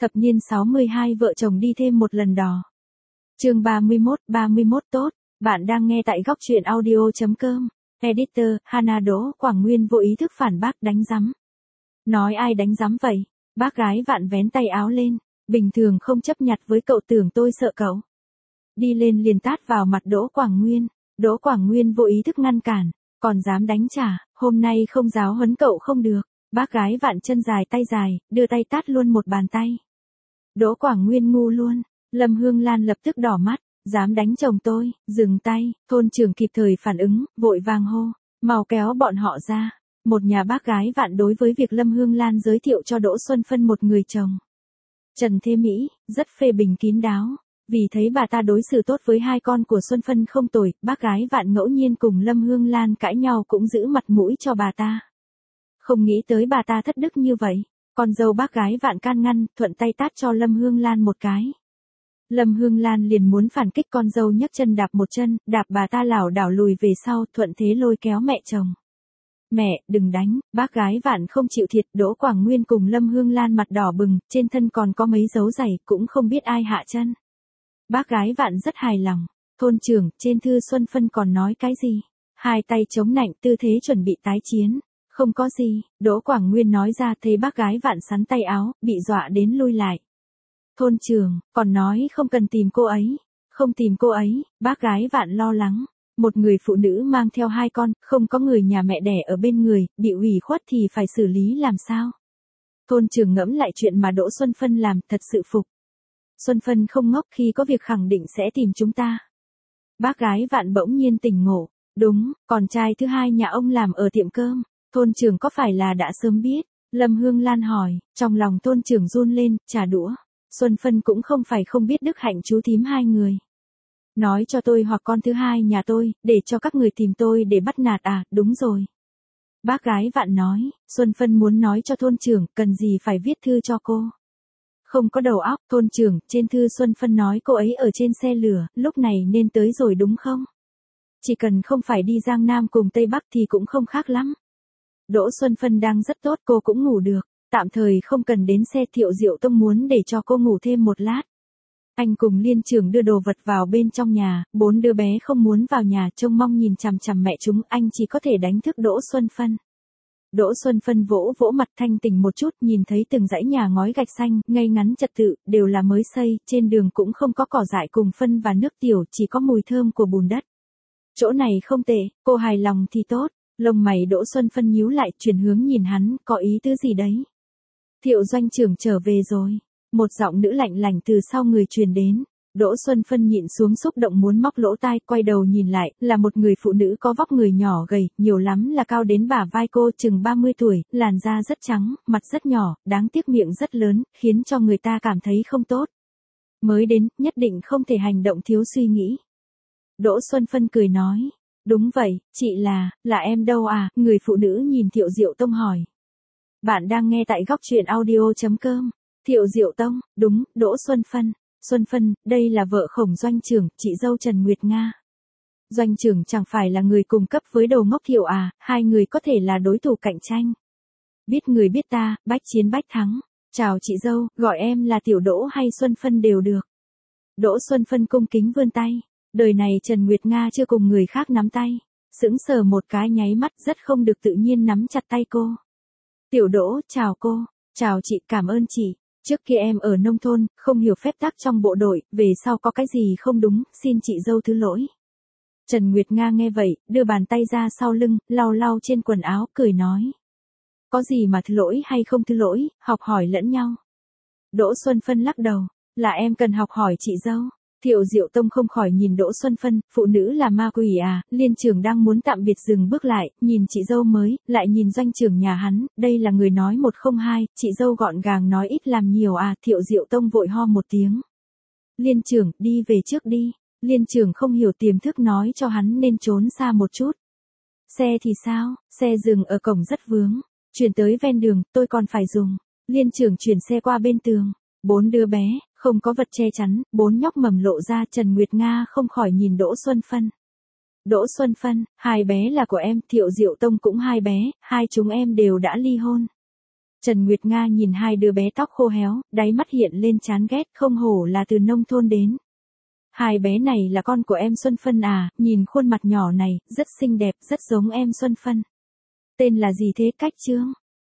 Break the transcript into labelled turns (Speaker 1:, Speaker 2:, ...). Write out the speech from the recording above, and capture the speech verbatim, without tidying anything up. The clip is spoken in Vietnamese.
Speaker 1: Thập niên sáu mươi hai vợ chồng đi thêm một lần đò. Chương ba mươi mốt, ba mươi mốt tốt, bạn đang nghe tại góc truyện audio.com. Editor, Hana Đỗ Quảng Nguyên vô ý thức phản bác đánh rắm. Nói ai đánh rắm vậy? Bác gái Vạn vén tay áo lên, bình thường không chấp nhặt với cậu, tưởng tôi sợ cậu. Đi lên liền tát vào mặt Đỗ Quảng Nguyên. Đỗ Quảng Nguyên vô ý thức ngăn cản, còn dám đánh trả, hôm nay không giáo huấn cậu không được. Bác gái Vạn chân dài tay dài, đưa tay tát luôn một bàn tay. Đỗ Quảng Nguyên ngu luôn. Lâm Hương Lan lập tức đỏ mắt, dám đánh chồng tôi, dừng tay. Thôn trưởng kịp thời phản ứng, vội vàng hô, mau kéo bọn họ ra. Một nhà bác gái Vạn đối với việc Lâm Hương Lan giới thiệu cho Đỗ Xuân Phân một người chồng Trần Thế Mỹ, rất phê bình kín đáo. Vì thấy bà ta đối xử tốt với hai con của Xuân Phân không tồi, bác gái Vạn ngẫu nhiên cùng Lâm Hương Lan cãi nhau cũng giữ mặt mũi cho bà ta. Không nghĩ tới bà ta thất đức như vậy. Con dâu bác gái Vạn can ngăn, thuận tay tát cho Lâm Hương Lan một cái. Lâm Hương Lan liền muốn phản kích, con dâu nhấc chân đạp một chân, đạp bà ta lảo đảo lùi về sau, thuận thế lôi kéo mẹ chồng. Mẹ, đừng đánh, bác gái Vạn không chịu thiệt. Đỗ Quảng Nguyên cùng Lâm Hương Lan mặt đỏ bừng, trên thân còn có mấy dấu giày, cũng không biết ai hạ chân. Bác gái Vạn rất hài lòng. Thôn trưởng, trên thư Xuân Phân còn nói cái gì? Hai tay chống nạnh, tư thế chuẩn bị tái chiến. Không có gì, Đỗ Quảng Nguyên nói ra, thấy bác gái Vạn sắn tay áo, bị dọa đến lui lại. Thôn trưởng, còn nói không cần tìm cô ấy. Không tìm cô ấy, bác gái Vạn lo lắng. Một người phụ nữ mang theo hai con, không có người nhà mẹ đẻ ở bên người, bị ủy khuất thì phải xử lý làm sao? Thôn trưởng ngẫm lại chuyện mà Đỗ Xuân Phân làm, thật sự phục. Xuân Phân không ngốc, khi có việc khẳng định sẽ tìm chúng ta. Bác gái Vạn bỗng nhiên tỉnh ngộ. Đúng, con trai thứ hai nhà ông làm ở tiệm cơm. Thôn trưởng có phải là đã sớm biết? Lâm Hương Lan hỏi, trong lòng thôn trưởng run lên, trả đũa. Xuân Phân cũng không phải không biết đức hạnh chú thím hai người. Nói cho tôi hoặc con thứ hai nhà tôi, để cho các người tìm tôi để bắt nạt à, đúng rồi. Bác gái Vạn nói, Xuân Phân muốn nói cho thôn trưởng, cần gì phải viết thư cho cô. Không có đầu óc. Thôn trưởng, trên thư Xuân Phân nói cô ấy ở trên xe lửa, lúc này nên tới rồi đúng không? Chỉ cần không phải đi Giang Nam cùng Tây Bắc thì cũng không khác lắm. Đỗ Xuân Phân đang rất tốt, cô cũng ngủ được. Tạm thời không cần đến xe. Thiệu Diệu Tông muốn để cho cô ngủ thêm một lát. Anh cùng Liên trưởng đưa đồ vật vào bên trong nhà, bốn đứa bé không muốn vào nhà, trông mong nhìn chằm chằm mẹ chúng, anh chỉ có thể đánh thức Đỗ Xuân Phân. Đỗ Xuân Phân vỗ vỗ mặt, thanh tỉnh một chút, nhìn thấy từng dãy nhà ngói gạch xanh, ngay ngắn trật tự, đều là mới xây, trên đường cũng không có cỏ dại cùng phân và nước tiểu, chỉ có mùi thơm của bùn đất. Chỗ này không tệ, cô hài lòng thì tốt. Lông mày Đỗ Xuân Phân nhíu lại, chuyển hướng nhìn hắn, có ý tứ gì đấy? Thiệu doanh trưởng trở về rồi. Một giọng nữ lạnh lành từ sau người truyền đến. Đỗ Xuân Phân nhịn xuống xúc động muốn móc lỗ tai, quay đầu nhìn lại, là một người phụ nữ có vóc người nhỏ gầy, nhiều lắm là cao đến bả vai cô, chừng ba mươi tuổi, làn da rất trắng, mặt rất nhỏ, đáng tiếc miệng rất lớn, khiến cho người ta cảm thấy không tốt. Mới đến, nhất định không thể hành động thiếu suy nghĩ. Đỗ Xuân Phân cười nói, đúng vậy, chị là, là em đâu à? Người phụ nữ nhìn Thiệu Diệu Tông hỏi. Bạn đang nghe tại góc truyện audio.com. Thiệu Diệu Tông, đúng, Đỗ Xuân Phân. Xuân Phân, đây là vợ Khổng doanh trưởng, chị dâu Trần Nguyệt Nga. Doanh trưởng chẳng phải là người cùng cấp với đầu ngốc Thiệu à, hai người có thể là đối thủ cạnh tranh. Biết người biết ta, bách chiến bách thắng. Chào chị dâu, gọi em là Tiểu Đỗ hay Xuân Phân đều được. Đỗ Xuân Phân cung kính vươn tay. Đời này Trần Nguyệt Nga chưa cùng người khác nắm tay. Sững sờ một cái nháy mắt, rất không được tự nhiên nắm chặt tay cô. Tiểu Đỗ, chào cô. Chào chị, cảm ơn chị. Trước kia em ở nông thôn, không hiểu phép tắc trong bộ đội, về sau có cái gì không đúng, xin chị dâu thứ lỗi. Trần Nguyệt Nga nghe vậy, đưa bàn tay ra sau lưng, lau lau trên quần áo, cười nói. Có gì mà thứ lỗi hay không thứ lỗi, học hỏi lẫn nhau. Đỗ Xuân Phân lắc đầu, là em cần học hỏi chị dâu. Thiệu Diệu Tông không khỏi nhìn Đỗ Xuân Phân, phụ nữ là ma quỷ à? Liên trưởng đang muốn tạm biệt dừng bước lại, nhìn chị dâu mới, lại nhìn doanh trưởng nhà hắn, đây là người nói một không hai, chị dâu gọn gàng nói ít làm nhiều à? Thiệu Diệu Tông vội ho một tiếng. Liên trưởng, đi về trước đi. Liên trưởng không hiểu tiềm thức nói cho hắn nên trốn xa một chút. Xe thì sao? Xe dừng ở cổng rất vướng. Chuyển tới ven đường, tôi còn phải dùng. Liên trưởng chuyển xe qua bên tường. Bốn đứa bé, không có vật che chắn, bốn nhóc mầm lộ ra. Trần Nguyệt Nga không khỏi nhìn Đỗ Xuân Phân. Đỗ Xuân Phân, hai bé là của em. Thiệu Diệu Tông cũng hai bé, hai chúng em đều đã ly hôn. Trần Nguyệt Nga nhìn hai đứa bé tóc khô héo, đáy mắt hiện lên chán ghét, không hổ là từ nông thôn đến. Hai bé này là con của em Xuân Phân à, nhìn khuôn mặt nhỏ này, rất xinh đẹp, rất giống em Xuân Phân. Tên là gì thế? Cách Trương.